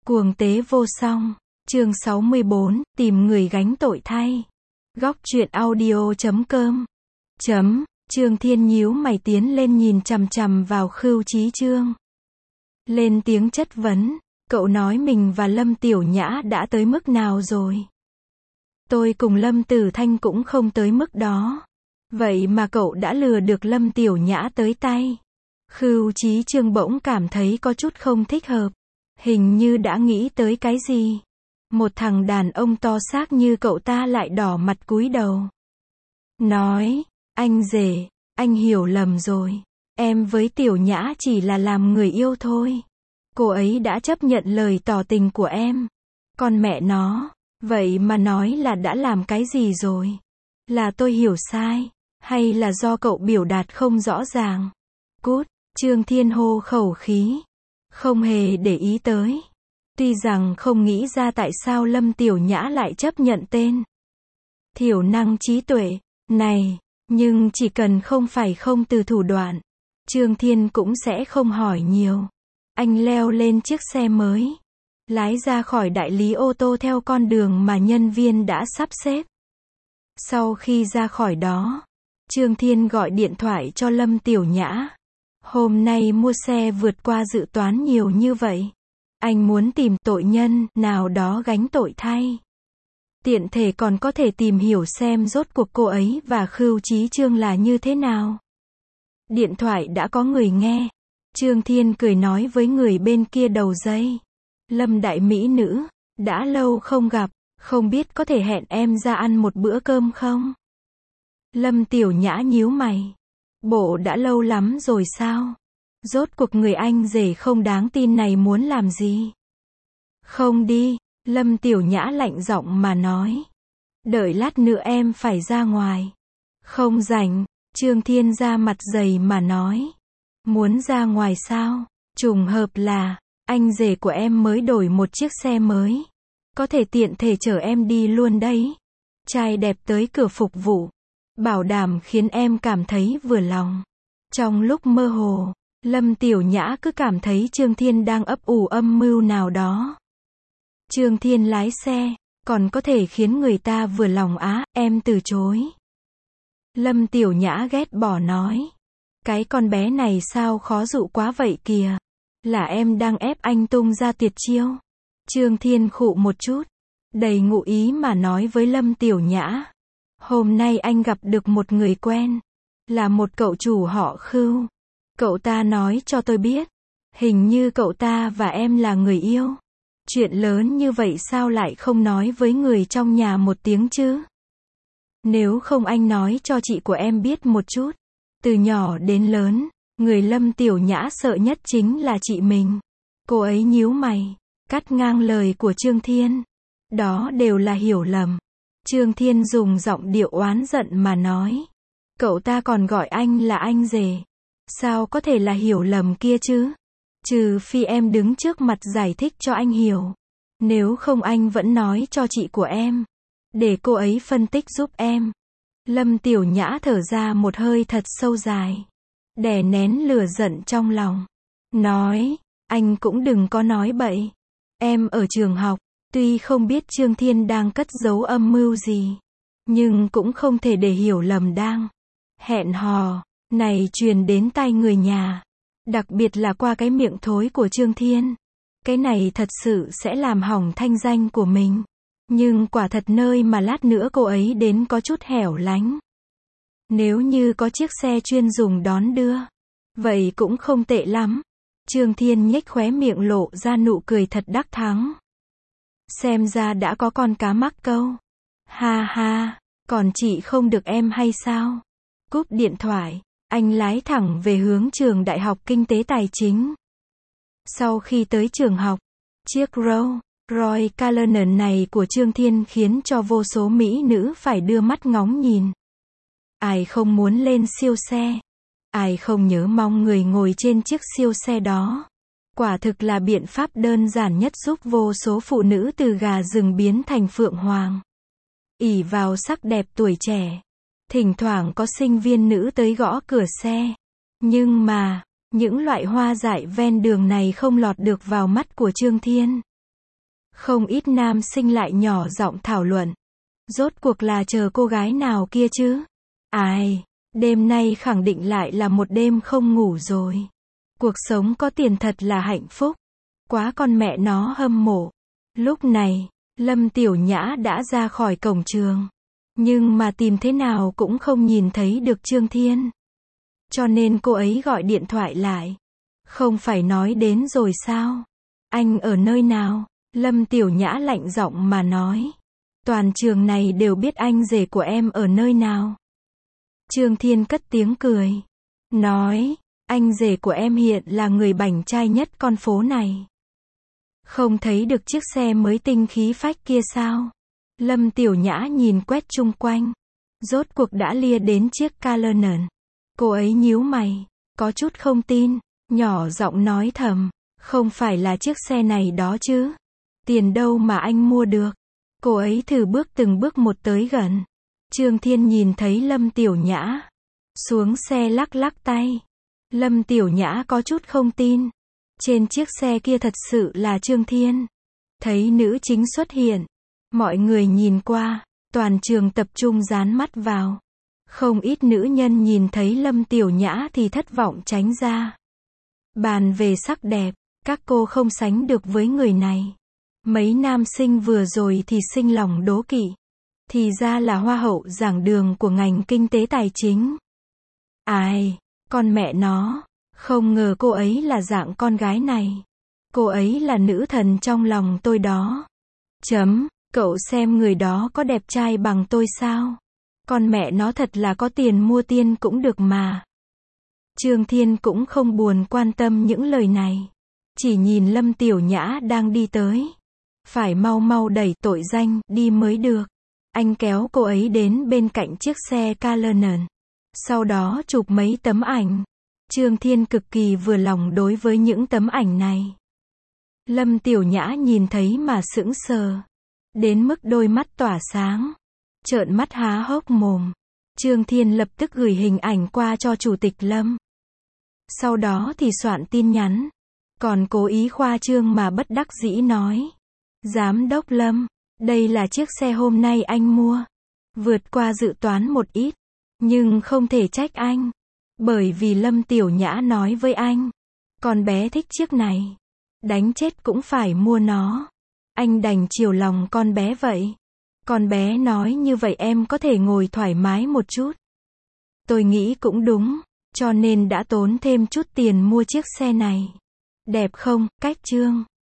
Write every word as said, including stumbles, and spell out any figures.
Cuồng tế vô song. Chương sáu mươi bốn, tìm người gánh tội thay. Góc truyện audio chấm com. Chấm, Trương Thiên nhíu mày tiến lên nhìn chằm chằm vào Khưu Chí Chương. Lên tiếng chất vấn, cậu nói mình và Lâm Tiểu Nhã đã tới mức nào rồi? Tôi cùng Lâm Tử Thanh cũng không tới mức đó. Vậy mà cậu đã lừa được Lâm Tiểu Nhã tới tay. Khưu Chí Chương bỗng cảm thấy có chút không thích hợp. Hình như đã nghĩ tới cái gì. Một thằng đàn ông to xác như cậu ta lại đỏ mặt cúi đầu. Nói, anh rể, anh hiểu lầm rồi. Em với Tiểu Nhã chỉ là làm người yêu thôi. Cô ấy đã chấp nhận lời tỏ tình của em. Còn mẹ nó, vậy mà nói là đã làm cái gì rồi? Là tôi hiểu sai, hay là do cậu biểu đạt không rõ ràng? Cút, Trương Thiên hô khẩu khí. Không hề để ý tới. Tuy rằng không nghĩ ra tại sao Lâm Tiểu Nhã lại chấp nhận tên thiểu năng trí tuệ này, nhưng chỉ cần không phải không từ thủ đoạn, Trương Thiên cũng sẽ không hỏi nhiều. Anh leo lên chiếc xe mới, lái ra khỏi đại lý ô tô theo con đường mà nhân viên đã sắp xếp. Sau khi ra khỏi đó, Trương Thiên gọi điện thoại cho Lâm Tiểu Nhã. Hôm nay mua xe vượt qua dự toán nhiều như vậy. Anh muốn tìm tội nhân nào đó gánh tội thay. Tiện thể còn có thể tìm hiểu xem rốt cuộc cô ấy và Khưu Chí Chương là như thế nào. Điện thoại đã có người nghe. Trương Thiên cười nói với người bên kia đầu dây. Lâm đại mỹ nữ, đã lâu không gặp, không biết có thể hẹn em ra ăn một bữa cơm không? Lâm Tiểu Nhã nhíu mày. Bộ đã lâu lắm rồi sao? Rốt cuộc người anh rể không đáng tin này muốn làm gì? Không đi, Lâm Tiểu Nhã lạnh giọng mà nói. Đợi lát nữa em phải ra ngoài. Không rảnh, Trương Thiên ra mặt dày mà nói. Muốn ra ngoài sao? Trùng hợp là, anh rể của em mới đổi một chiếc xe mới. Có thể tiện thể chở em đi luôn đấy. Trai đẹp tới cửa phục vụ. Bảo đảm khiến em cảm thấy vừa lòng. Trong lúc mơ hồ, Lâm Tiểu Nhã cứ cảm thấy Trương Thiên đang ấp ủ âm mưu nào đó. Trương Thiên lái xe, còn có thể khiến người ta vừa lòng á, em từ chối. Lâm Tiểu Nhã ghét bỏ nói. Cái con bé này sao khó dụ quá vậy kìa. Là em đang ép anh tung ra tuyệt chiêu. Trương Thiên khụ một chút, đầy ngụ ý mà nói với Lâm Tiểu Nhã. Hôm nay anh gặp được một người quen. Là một cậu chủ họ Khưu. Cậu ta nói cho tôi biết. Hình như cậu ta và em là người yêu. Chuyện lớn như vậy sao lại không nói với người trong nhà một tiếng chứ? Nếu không anh nói cho chị của em biết một chút. Từ nhỏ đến lớn, người Lâm Tiểu Nhã sợ nhất chính là chị mình. Cô ấy nhíu mày, cắt ngang lời của Trương Thiên. Đó đều là hiểu lầm. Trương Thiên dùng giọng điệu oán giận mà nói. Cậu ta còn gọi anh là anh rể. Sao có thể là hiểu lầm kia chứ? Trừ phi em đứng trước mặt giải thích cho anh hiểu. Nếu không anh vẫn nói cho chị của em. Để cô ấy phân tích giúp em. Lâm Tiểu Nhã thở ra một hơi thật sâu dài. Đè nén lửa giận trong lòng. Nói, anh cũng đừng có nói bậy. Em ở trường học. Tuy không biết Trương Thiên đang cất giấu âm mưu gì, nhưng cũng không thể để hiểu lầm đang hẹn hò này truyền đến tai người nhà, đặc biệt là qua cái miệng thối của Trương Thiên. Cái này thật sự sẽ làm hỏng thanh danh của mình. Nhưng quả thật nơi mà lát nữa cô ấy đến có chút hẻo lánh. Nếu như có chiếc xe chuyên dùng đón đưa, vậy cũng không tệ lắm. Trương Thiên nhếch khóe miệng lộ ra nụ cười thật đắc thắng. Xem ra đã có con cá mắc câu. Ha ha, còn chị không được em hay sao? Cúp điện thoại, anh lái thẳng về hướng trường Đại học Kinh tế Tài chính. Sau khi tới trường học, chiếc Rolls Royce Cullinan này của Trương Thiên khiến cho vô số mỹ nữ phải đưa mắt ngóng nhìn. Ai không muốn lên siêu xe? Ai không nhớ mong người ngồi trên chiếc siêu xe đó? Quả thực là biện pháp đơn giản nhất giúp vô số phụ nữ từ gà rừng biến thành phượng hoàng. Ỷ vào sắc đẹp tuổi trẻ. Thỉnh thoảng có sinh viên nữ tới gõ cửa xe. Nhưng mà, những loại hoa dại ven đường này không lọt được vào mắt của Trương Thiên. Không ít nam sinh lại nhỏ giọng thảo luận. Rốt cuộc là chờ cô gái nào kia chứ? Ai, đêm nay khẳng định lại là một đêm không ngủ rồi. Cuộc sống có tiền thật là hạnh phúc. Quá con mẹ nó hâm mộ. Lúc này, Lâm Tiểu Nhã đã ra khỏi cổng trường. Nhưng mà tìm thế nào cũng không nhìn thấy được Trương Thiên. Cho nên cô ấy gọi điện thoại lại. Không phải nói đến rồi sao? Anh ở nơi nào? Lâm Tiểu Nhã lạnh giọng mà nói. Toàn trường này đều biết anh rể của em ở nơi nào. Trương Thiên cất tiếng cười. Nói, anh rể của em hiện là người bảnh trai nhất con phố này. Không thấy được chiếc xe mới tinh khí phách kia sao? Lâm Tiểu Nhã nhìn quét chung quanh. Rốt cuộc đã lia đến chiếc Cullinan. Cô ấy nhíu mày, có chút không tin, nhỏ giọng nói thầm. Không phải là chiếc xe này đó chứ? Tiền đâu mà anh mua được? Cô ấy thử bước từng bước một tới gần. Trương Thiên nhìn thấy Lâm Tiểu Nhã. Xuống xe lắc lắc tay. Lâm Tiểu Nhã có chút không tin. Trên chiếc xe kia thật sự là Trương Thiên. Thấy nữ chính xuất hiện. Mọi người nhìn qua. Toàn trường tập trung dán mắt vào. Không ít nữ nhân nhìn thấy Lâm Tiểu Nhã thì thất vọng tránh ra. Bàn về sắc đẹp. Các cô không sánh được với người này. Mấy nam sinh vừa rồi thì sinh lòng đố kỵ. Thì ra là hoa hậu giảng đường của ngành kinh tế tài chính. Ai, con mẹ nó, không ngờ cô ấy là dạng con gái này. Cô ấy là nữ thần trong lòng tôi đó. Chấm, cậu xem người đó có đẹp trai bằng tôi sao? Con mẹ nó thật là có tiền mua tiên cũng được mà. Trương Thiên cũng không buồn quan tâm những lời này. Chỉ nhìn Lâm Tiểu Nhã đang đi tới. Phải mau mau đẩy tội danh đi mới được. Anh kéo cô ấy đến bên cạnh chiếc xe Cullinan. Sau đó chụp mấy tấm ảnh. Trương Thiên cực kỳ vừa lòng đối với những tấm ảnh này. Lâm Tiểu Nhã nhìn thấy mà sững sờ. Đến mức đôi mắt tỏa sáng. Trợn mắt há hốc mồm. Trương Thiên lập tức gửi hình ảnh qua cho Chủ tịch Lâm. Sau đó thì soạn tin nhắn. Còn cố ý khoa trương mà bất đắc dĩ nói. Giám đốc Lâm, đây là chiếc xe hôm nay anh mua. Vượt qua dự toán một ít. Nhưng không thể trách anh. Bởi vì Lâm Tiểu Nhã nói với anh. Con bé thích chiếc này. Đánh chết cũng phải mua nó. Anh đành chiều lòng con bé vậy. Con bé nói như vậy em có thể ngồi thoải mái một chút. Tôi nghĩ cũng đúng. Cho nên đã tốn thêm chút tiền mua chiếc xe này. Đẹp không, Cách Trương?